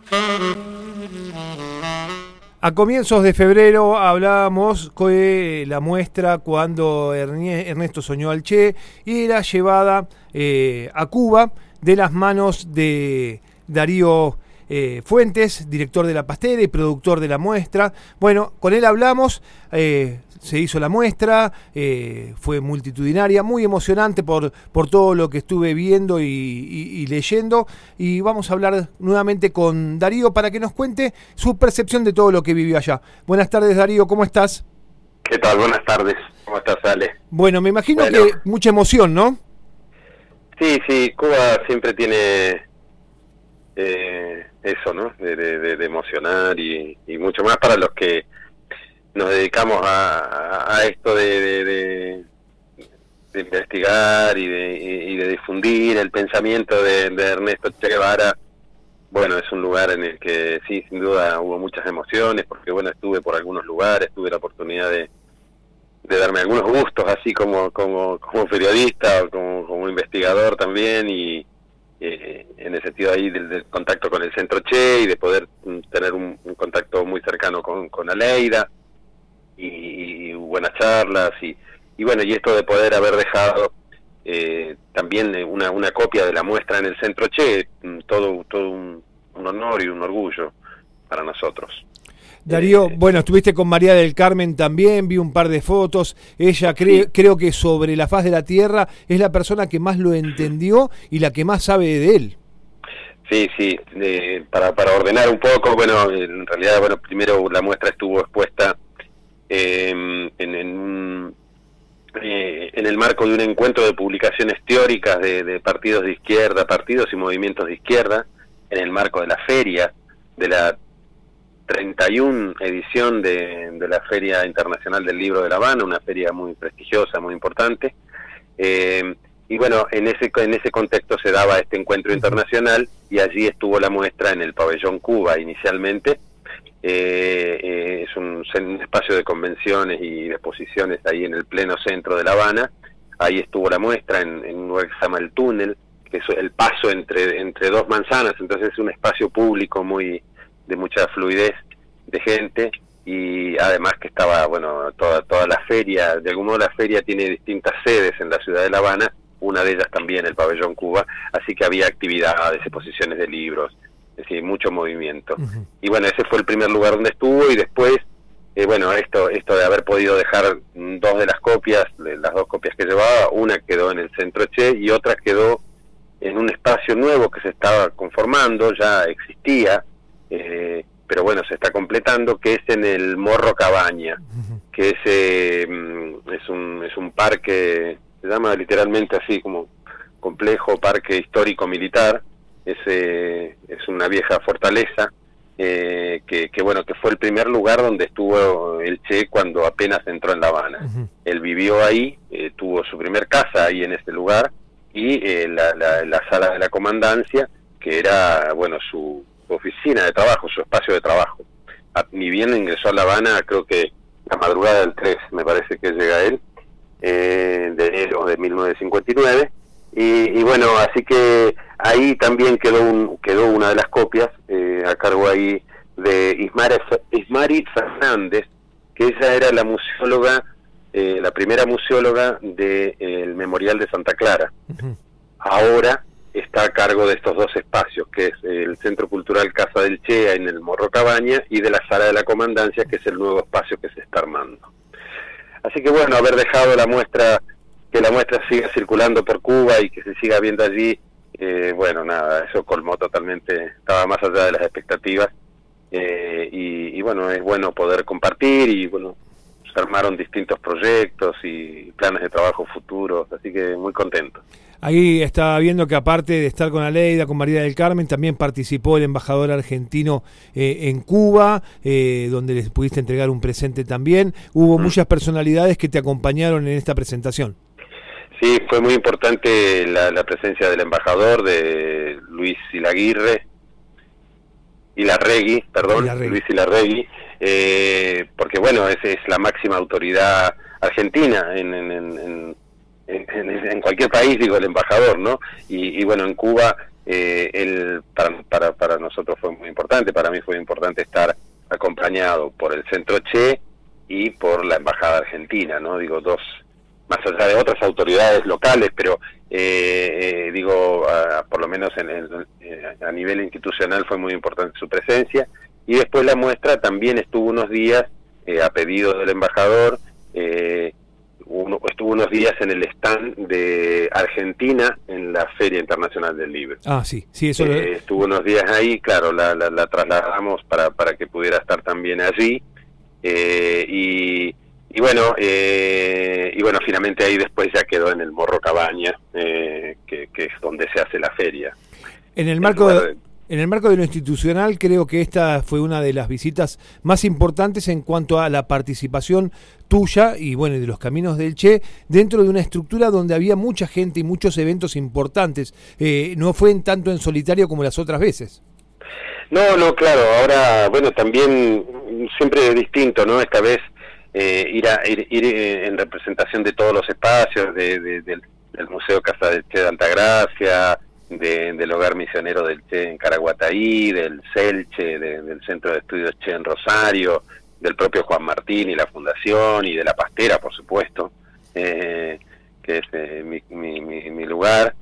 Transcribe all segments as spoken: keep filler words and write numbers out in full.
A comienzos de febrero hablábamos de la muestra cuando Ernesto soñó al Che y era llevada eh, a Cuba de las manos de Darío eh, Fuentes, director de La Pastera y productor de la muestra. Bueno, con él hablamos, eh, se hizo la muestra, eh, fue multitudinaria, muy emocionante por, por todo lo que estuve viendo y, y, y leyendo, y vamos a hablar nuevamente con Darío para que nos cuente su percepción de todo lo que vivió allá. Buenas tardes, Darío, ¿cómo estás? ¿Qué tal? Buenas tardes, ¿cómo estás, Ale? Bueno, me imagino bueno. que mucha emoción, ¿no? Sí, sí, Cuba siempre tiene eh, eso, ¿no? De, de, de emocionar y, y mucho más para los que nos dedicamos a, a esto de, de, de, de investigar y de, y de difundir el pensamiento de, de Ernesto Che Guevara. Bueno, es un lugar en el que sí, sin duda hubo muchas emociones, porque bueno, estuve por algunos lugares, tuve la oportunidad de, de darme algunos gustos, así como como, como periodista o como, como investigador también, y eh, en el sentido ahí del, del contacto con el Centro Che y de poder tener un, un contacto muy cercano con, con Aleida. Y, y buenas charlas y, y bueno, y esto de poder haber dejado eh, también una, una copia de la muestra en el Centro Che, todo, todo un, un honor y un orgullo para nosotros. Darío, eh, bueno, estuviste con María del Carmen también, vi un par de fotos, ella cre- sí. creo que sobre la faz de la tierra es la persona que más lo entendió y la que más sabe de él. Sí, sí, eh, para, para ordenar un poco, bueno, en realidad, bueno, primero la muestra estuvo expuesta Eh, en, en, un, eh, en el marco de un encuentro de publicaciones teóricas de, de partidos de izquierda, partidos y movimientos de izquierda, en el marco de la feria, de la treinta y una edición de, de la Feria Internacional del Libro de La Habana, una feria muy prestigiosa, muy importante, eh, y bueno, en ese, en ese contexto se daba este encuentro internacional y allí estuvo la muestra en el Pabellón Cuba inicialmente. Eh, eh, es un, un espacio de convenciones y de exposiciones ahí en el pleno centro de La Habana. Ahí estuvo la muestra en, en un lugar que se llama El Túnel, que es el paso entre, entre dos manzanas, entonces es un espacio público muy de mucha fluidez de gente, y además que estaba, bueno, toda, toda la feria, de algún modo la feria tiene distintas sedes en la ciudad de La Habana, una de ellas también el Pabellón Cuba, así que había actividades, exposiciones de libros, es decir, mucho movimiento. Uh-huh. Y bueno, ese fue el primer lugar donde estuvo, y después, eh, bueno, esto esto de haber podido dejar dos de las copias, de las dos copias que llevaba, una quedó en el Centro Che y otra quedó en un espacio nuevo que se estaba conformando, ya existía, eh, pero bueno, se está completando, que es en el Morro Cabaña, uh-huh. que es, eh, es, un, es un parque, se llama literalmente así como complejo parque histórico militar. Es, eh, es una vieja fortaleza eh, que, que bueno que fue el primer lugar donde estuvo el Che cuando apenas entró en La Habana. Uh-huh. Él vivió ahí, eh, tuvo su primer casa ahí en este lugar, y eh, la, la, la sala de la comandancia, que era bueno su, su oficina de trabajo, su espacio de trabajo. A, ni bien ingresó a La Habana, creo que la madrugada del tres, me parece que llega él, eh, de enero de mil novecientos cincuenta y nueve. Y, y bueno, así que ahí también quedó un, quedó una de las copias eh, a cargo ahí de Ismari, Ismari Fernández, que ella era la museóloga, eh, la primera museóloga del de, eh, Memorial de Santa Clara. Uh-huh. Ahora está a cargo de estos dos espacios, que es el Centro Cultural Casa del Che en el Morro Cabaña, y de la Sala de la Comandancia, que es el nuevo espacio que se está armando. Así que bueno, haber dejado la muestra, que la muestra siga circulando por Cuba y que se siga viendo allí, eh, bueno, nada, eso colmó totalmente, estaba más allá de las expectativas, eh, y, y bueno, es bueno poder compartir, y bueno, se armaron distintos proyectos y planes de trabajo futuros, así que muy contento. Ahí estaba viendo que aparte de estar con Aleida, con María del Carmen, también participó el embajador argentino eh, en Cuba, eh, donde les pudiste entregar un presente también. Hubo mm. muchas personalidades que te acompañaron en esta presentación. Sí, fue muy importante la, la presencia del embajador, de Luis Ilaguirre, Ilarregui, perdón, Ilarregui. Luis Ilarregui, eh, porque bueno, es, es la máxima autoridad argentina en, en, en, en En, en, en cualquier país, digo, el embajador, ¿no? Y, y bueno, en Cuba eh, el, para, para, para nosotros fue muy importante, para mí fue importante estar acompañado por el Centro Che y por la Embajada Argentina, ¿no? Digo, dos, más allá de otras autoridades locales, pero eh, eh, digo, a, por lo menos en el, a nivel institucional fue muy importante su presencia. Y después la muestra también estuvo unos días, eh, a pedido del embajador, eh, uno, estuvo unos días en el stand de Argentina en la Feria Internacional del Libro. Ah, sí, sí, eso eh, lo... Estuvo unos días ahí, claro, la, la, la trasladamos para, para que pudiera estar también allí. Eh, y, y bueno, eh, y bueno, finalmente ahí después ya quedó en el Morro Cabaña, eh, que, que es donde se hace la feria. En el marco de... En el marco de lo institucional, creo que esta fue una de las visitas más importantes en cuanto a la participación tuya y bueno, de los Caminos del Che, dentro de una estructura donde había mucha gente y muchos eventos importantes. Eh, no fue en tanto en solitario como las otras veces. No, no, claro, ahora, bueno, también siempre es distinto, ¿no? Esta vez eh, ir, a, ir, ir en representación de todos los espacios, de, de, del, del Museo Casa del Che de Altagracia, De, del Hogar Misionero del Che en Caraguataí, del CELCHE, de, del Centro de Estudios Che en Rosario, del propio Juan Martín y la Fundación, y de La Pastera, por supuesto, eh, que es eh, mi, mi, mi, mi lugar,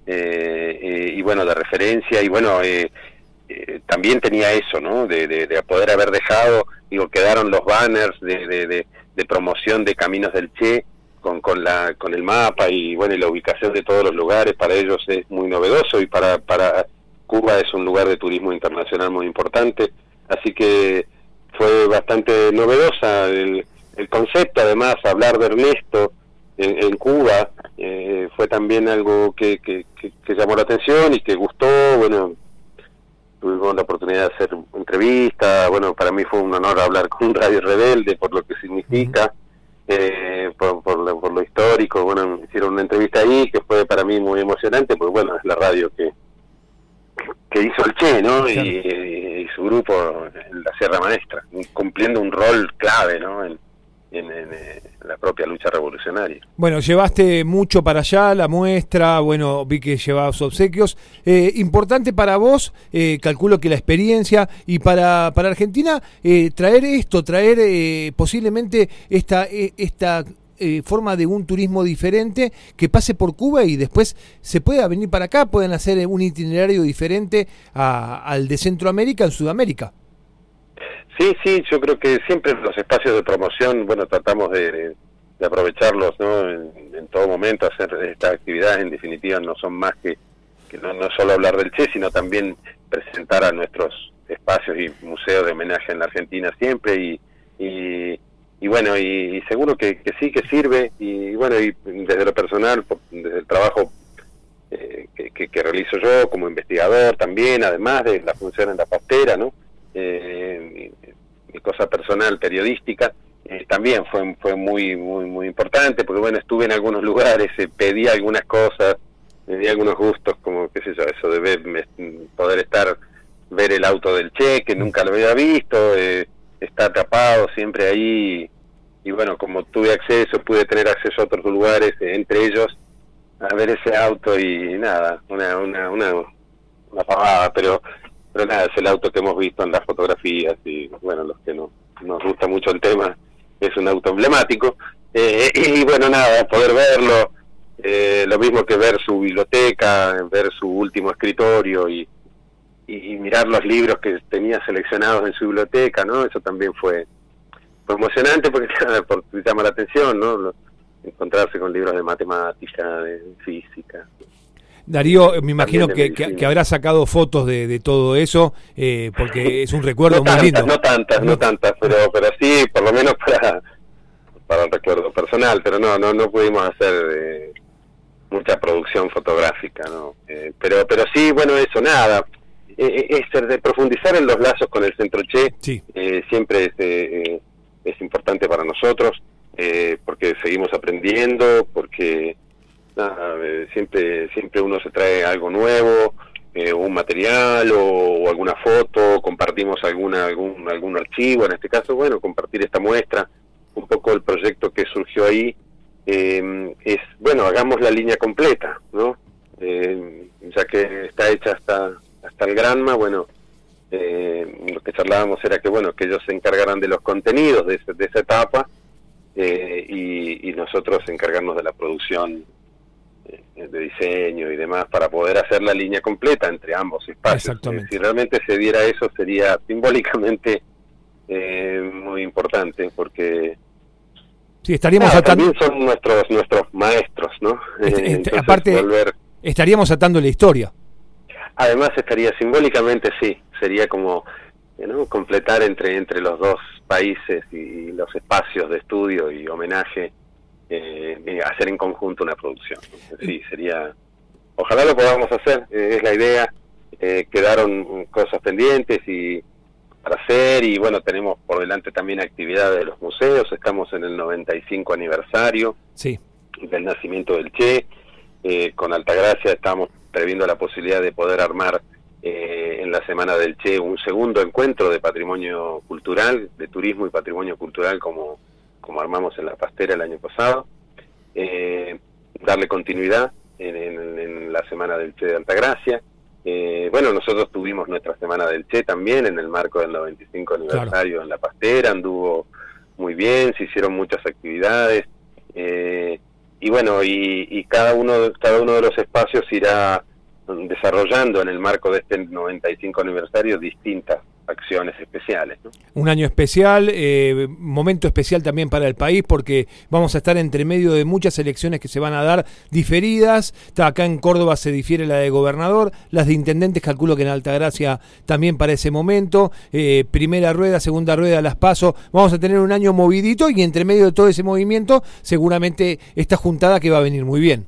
eh, eh, y bueno, de referencia, y bueno, eh, eh, también tenía eso, ¿no?, de, de, de poder haber dejado, digo, quedaron los banners de, de, de, de promoción de Caminos del Che, con con la con el mapa y bueno, y la ubicación de todos los lugares. Para ellos es muy novedoso, y para para Cuba es un lugar de turismo internacional muy importante, así que fue bastante novedosa el, el concepto. Además, hablar de Ernesto en, en Cuba eh, fue también algo que, que, que, que llamó la atención y que gustó. Bueno, tuvimos la oportunidad de hacer entrevistas. Bueno, para mí fue un honor hablar con Radio Rebelde por lo que significa. Eh, por, por, lo, por lo histórico. Bueno, hicieron una entrevista ahí que fue para mí muy emocionante, porque bueno, es la radio que que hizo el Che, ¿no? Claro. Y, y su grupo en la Sierra Maestra, cumpliendo un rol clave, ¿no?, en, en, en, en la propia lucha revolucionaria. Bueno, llevaste mucho para allá, la muestra, bueno, vi que llevabas obsequios. Eh, importante para vos, eh, calculo que la experiencia, y para, para Argentina, eh, traer esto, traer eh, posiblemente esta, eh, esta eh, forma de un turismo diferente que pase por Cuba y después se pueda venir para acá, pueden hacer un itinerario diferente a, al de Centroamérica en Sudamérica. Sí, sí, yo creo que siempre los espacios de promoción, bueno, tratamos de, de, de aprovecharlos, ¿no?, en, en todo momento. Hacer estas actividades, en definitiva, no son más que, que no, no solo hablar del Che, sino también presentar a nuestros espacios y museos de homenaje en la Argentina siempre, y, y, y bueno, y, y seguro que, que sí, que sirve, y bueno, y desde lo personal, desde el trabajo eh, que, que, que realizo yo como investigador también, además de la función en La Pastera, ¿no?, Eh, mi, mi cosa personal periodística, eh, también fue fue muy muy muy importante, porque bueno, estuve en algunos lugares, eh, pedí algunas cosas, me di algunos gustos, como qué sé yo, eso de ver, me, poder estar, ver el auto del Che, que nunca lo había visto, eh, está tapado siempre ahí, y bueno, como tuve acceso, pude tener acceso a otros lugares, eh, entre ellos a ver ese auto, y nada, una una una, una pavada, pero Pero nada, es el auto que hemos visto en las fotografías, y bueno, los que no, nos gusta mucho el tema, es un auto emblemático, eh, y bueno, nada, poder verlo, eh, lo mismo que ver su biblioteca, ver su último escritorio, y, y, y mirar los libros que tenía seleccionados en su biblioteca, ¿no? Eso también fue, fue emocionante, porque porque llama la atención, ¿no?, encontrarse con libros de matemática, de física. Darío, me imagino que, que, que habrá sacado fotos de, de todo eso, eh, porque es un recuerdo no muy tantas, lindo. No tantas, no tantas, pero pero sí, por lo menos para para el recuerdo personal, pero no no no pudimos hacer eh, mucha producción fotográfica, ¿no? Eh, pero pero sí, bueno, eso, nada, eh, es de profundizar en los lazos con el Centro Che, sí. eh, siempre es, eh, es importante para nosotros, eh, porque seguimos aprendiendo, porque Nada, eh, siempre siempre uno se trae algo nuevo, eh, un material o, o alguna foto, compartimos alguna algún algún archivo, en este caso, bueno, compartir esta muestra, un poco el proyecto que surgió ahí, eh, es, bueno, hagamos la línea completa, ¿no? eh, ya que está hecha hasta hasta el Granma, bueno, eh, lo que charlábamos era que bueno que ellos se encargaran de los contenidos de, ese, de esa etapa eh, y, y nosotros encargarnos de la producción eh, de diseño y demás para poder hacer la línea completa entre ambos espacios. Exactamente. Eh, si realmente se diera eso sería simbólicamente eh, muy importante porque sí, estaríamos nada, atando... también son nuestros nuestros maestros, ¿no? Este, este, Entonces, aparte volver... estaríamos atando la historia. Además estaría simbólicamente, sí, sería como ¿no? completar entre entre los dos países y los espacios de estudio y homenaje, eh, hacer en conjunto una producción. Sí, sería, ojalá lo podamos hacer, eh, es la idea, eh, quedaron cosas pendientes y para hacer y bueno, tenemos por delante también actividades de los museos, estamos en el noventa y cinco aniversario sí. del nacimiento del Che, eh, con Altagracia estamos previendo la posibilidad de poder armar eh, en la Semana del Che un segundo encuentro de patrimonio cultural, de turismo y patrimonio cultural como, como armamos en La Pastera el año pasado, eh, darle continuidad en, en, en la Semana del Che de Altagracia. Eh, bueno, nosotros tuvimos nuestra Semana del Che también en el marco del noventa y cinco aniversario claro. en La Pastera, anduvo muy bien, se hicieron muchas actividades, eh, y bueno, y, y cada uno cada uno de los espacios irá desarrollando en el marco de este noventa y cinco aniversario distintas acciones especiales, ¿no? Un año especial, eh, momento especial también para el país porque vamos a estar entre medio de muchas elecciones que se van a dar diferidas. Acá en Córdoba se difiere la de gobernador, las de intendentes calculo que en Altagracia también para ese momento, eh, primera rueda, segunda rueda, las PASO, vamos a tener un año movidito y entre medio de todo ese movimiento seguramente esta juntada que va a venir muy bien.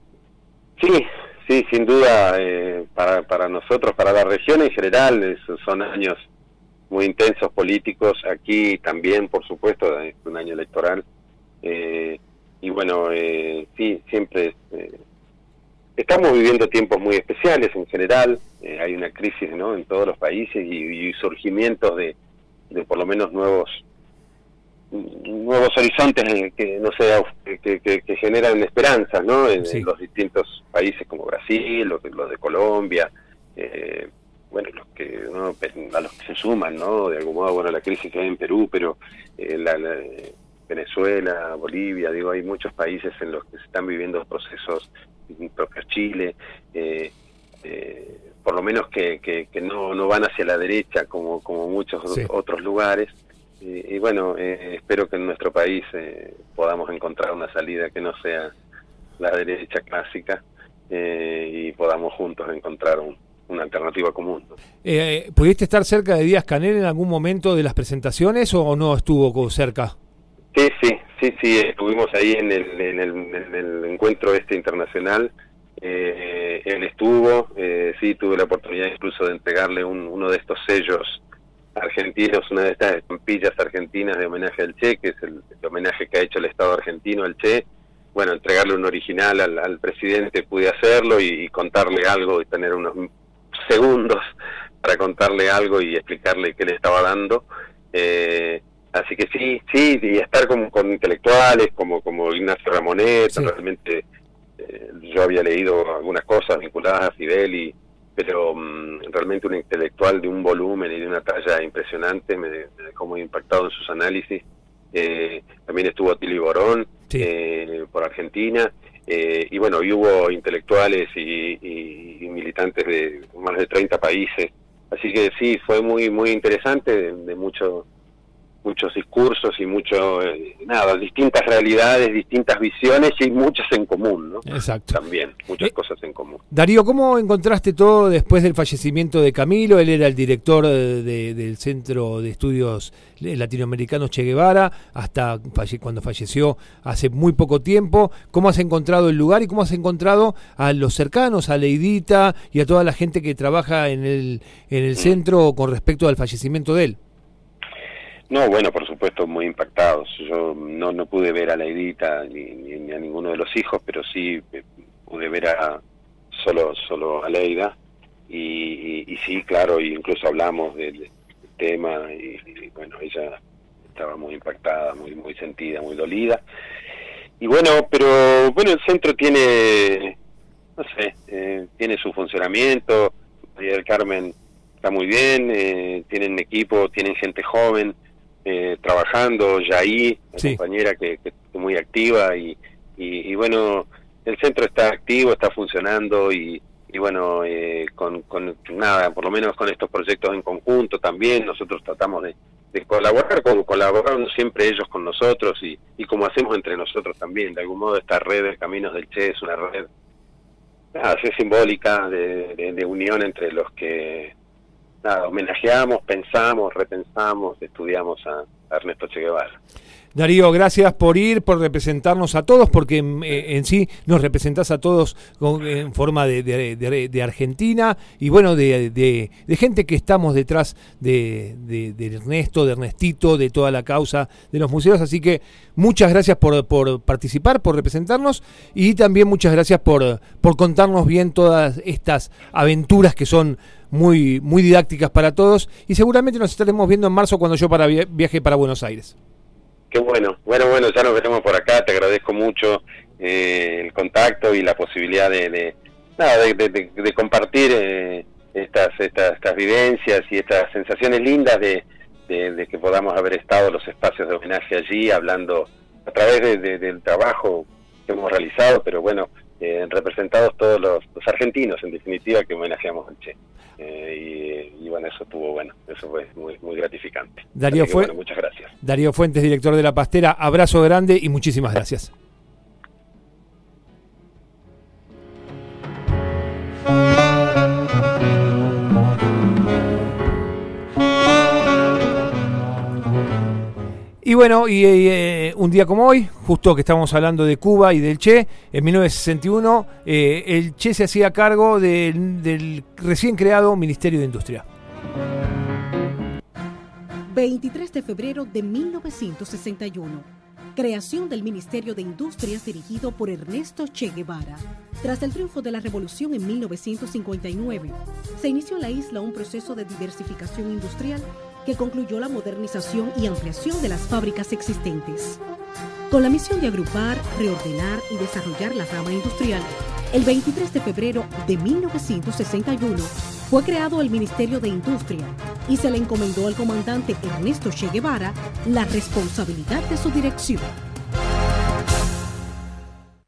Sí. Sí, sin duda, eh, para, para nosotros, para la región en general, esos son años muy intensos políticos, aquí también, por supuesto, es un año electoral, eh, y bueno, eh, sí, siempre eh, estamos viviendo tiempos muy especiales en general, eh, hay una crisis, ¿no?, en todos los países y, y surgimientos de, de por lo menos nuevos nuevos horizontes que no sé que, que, que generan esperanzas, ¿no? En, sí. en los distintos países como Brasil, los, los de Colombia, eh, bueno, los que ¿no? a los que se suman, ¿no? De algún modo, bueno, la crisis que hay en Perú, pero eh, la, la, Venezuela, Bolivia, digo, hay muchos países en los que se están viviendo procesos, propio Chile, eh, eh, por lo menos que, que, que no, no van hacia la derecha como, como muchos sí. otros lugares. Y, y bueno, eh, espero que en nuestro país eh, podamos encontrar una salida que no sea la derecha clásica eh, y podamos juntos encontrar un, una alternativa común, ¿no? Eh, ¿Pudiste estar cerca de Díaz-Canel en algún momento de las presentaciones o no estuvo cerca? Sí, sí, sí, sí, estuvimos ahí en el, en el, en el encuentro este internacional, eh, él estuvo, eh, sí, tuve la oportunidad incluso de entregarle un, uno de estos sellos argentinos, una de estas estampillas argentinas de homenaje al Che, que es el, el homenaje que ha hecho el Estado argentino al Che. Bueno, entregarle un original al, al presidente pude hacerlo y, y contarle algo y tener unos segundos para contarle algo y explicarle qué le estaba dando. Eh, así que sí, sí, y estar con, con intelectuales como, como Ignacio Ramonet, sí. realmente eh, yo había leído algunas cosas vinculadas a Fidel y pero um, realmente un intelectual de un volumen y de una talla impresionante, me, me dejó muy impactado en sus análisis. Eh, también estuvo Tilly Borón, sí. eh, por Argentina, eh, y bueno, y hubo intelectuales y, y, y militantes de más de treinta países, así que sí, fue muy muy interesante, de, de mucho, muchos discursos y mucho, eh, nada, distintas realidades, distintas visiones y muchas en común, ¿no? Exacto. También, muchas eh, cosas en común. Darío, ¿cómo encontraste todo después del fallecimiento de Camilo? Él era el director de, de, del Centro de Estudios Latinoamericanos Che Guevara, hasta falle, cuando falleció hace muy poco tiempo. ¿Cómo has encontrado el lugar y cómo has encontrado a los cercanos, a Leidita y a toda la gente que trabaja en el, en el centro con respecto al fallecimiento de él? No, bueno, por supuesto, muy impactados. Yo no no pude ver a Leidita ni, ni, ni a ninguno de los hijos, pero sí pude ver a solo solo a Leida y, y, y sí, claro, y incluso hablamos del, del tema y, y bueno, ella estaba muy impactada, muy muy sentida, muy dolida. Y bueno, pero bueno, el centro tiene no sé, eh, tiene su funcionamiento. María del Carmen está muy bien, eh, tienen equipo, tienen gente joven eh, trabajando, Yaí, la sí. compañera que, que es muy activa, y, y, y bueno, el centro está activo, está funcionando, y, y bueno, eh, con, con nada, por lo menos con estos proyectos en conjunto también, nosotros tratamos de, de colaborar, como colaborando siempre ellos con nosotros, y, y como hacemos entre nosotros también. De algún modo esta red de Caminos del Che es una red nada, así simbólica de, de, de unión entre los que nada, homenajeamos, pensamos, repensamos, estudiamos a, a Ernesto Che Guevara. Darío, gracias por ir, por representarnos a todos, porque eh, en sí nos representás a todos con, en forma de, de, de, de Argentina y bueno, de, de, de gente que estamos detrás de, de, de Ernesto, de Ernestito, de toda la causa de los museos. Así que muchas gracias por, por participar, por representarnos, y también muchas gracias por, por contarnos bien todas estas aventuras que son muy, muy didácticas para todos, y seguramente nos estaremos viendo en marzo cuando yo para viaje para Buenos Aires. Qué bueno, bueno, bueno, ya nos veremos por acá. Te agradezco mucho eh, el contacto y la posibilidad de, de, nada, de, de, de, de compartir eh, estas, estas, estas vivencias y estas sensaciones lindas de, de, de que podamos haber estado en los espacios de homenaje allí, hablando a través de, de, del trabajo que hemos realizado, pero bueno, eh, representados todos los, los argentinos, en definitiva, que homenajeamos al Che. Eh, y, y bueno, eso estuvo bueno, eso fue muy, muy gratificante. Darío, que, fue, bueno, muchas gracias. Darío Fuentes, director de La Pastera, abrazo grande y muchísimas gracias. Y bueno, y eh, un día como hoy, justo que estamos hablando de Cuba y del Che, en mil novecientos sesenta y uno eh, el Che se hacía cargo del, del recién creado Ministerio de Industria. veintitrés de febrero de mil novecientos sesenta y uno. Creación del Ministerio de Industrias dirigido por Ernesto Che Guevara. Tras el triunfo de la Revolución en mil novecientos cincuenta y nueve, se inició en la isla un proceso de diversificación industrial que concluyó la modernización y ampliación de las fábricas existentes. Con la misión de agrupar, reordenar y desarrollar la rama industrial, el veintitrés de febrero de mil novecientos sesenta y uno fue creado el Ministerio de Industria y se le encomendó al comandante Ernesto Che Guevara la responsabilidad de su dirección.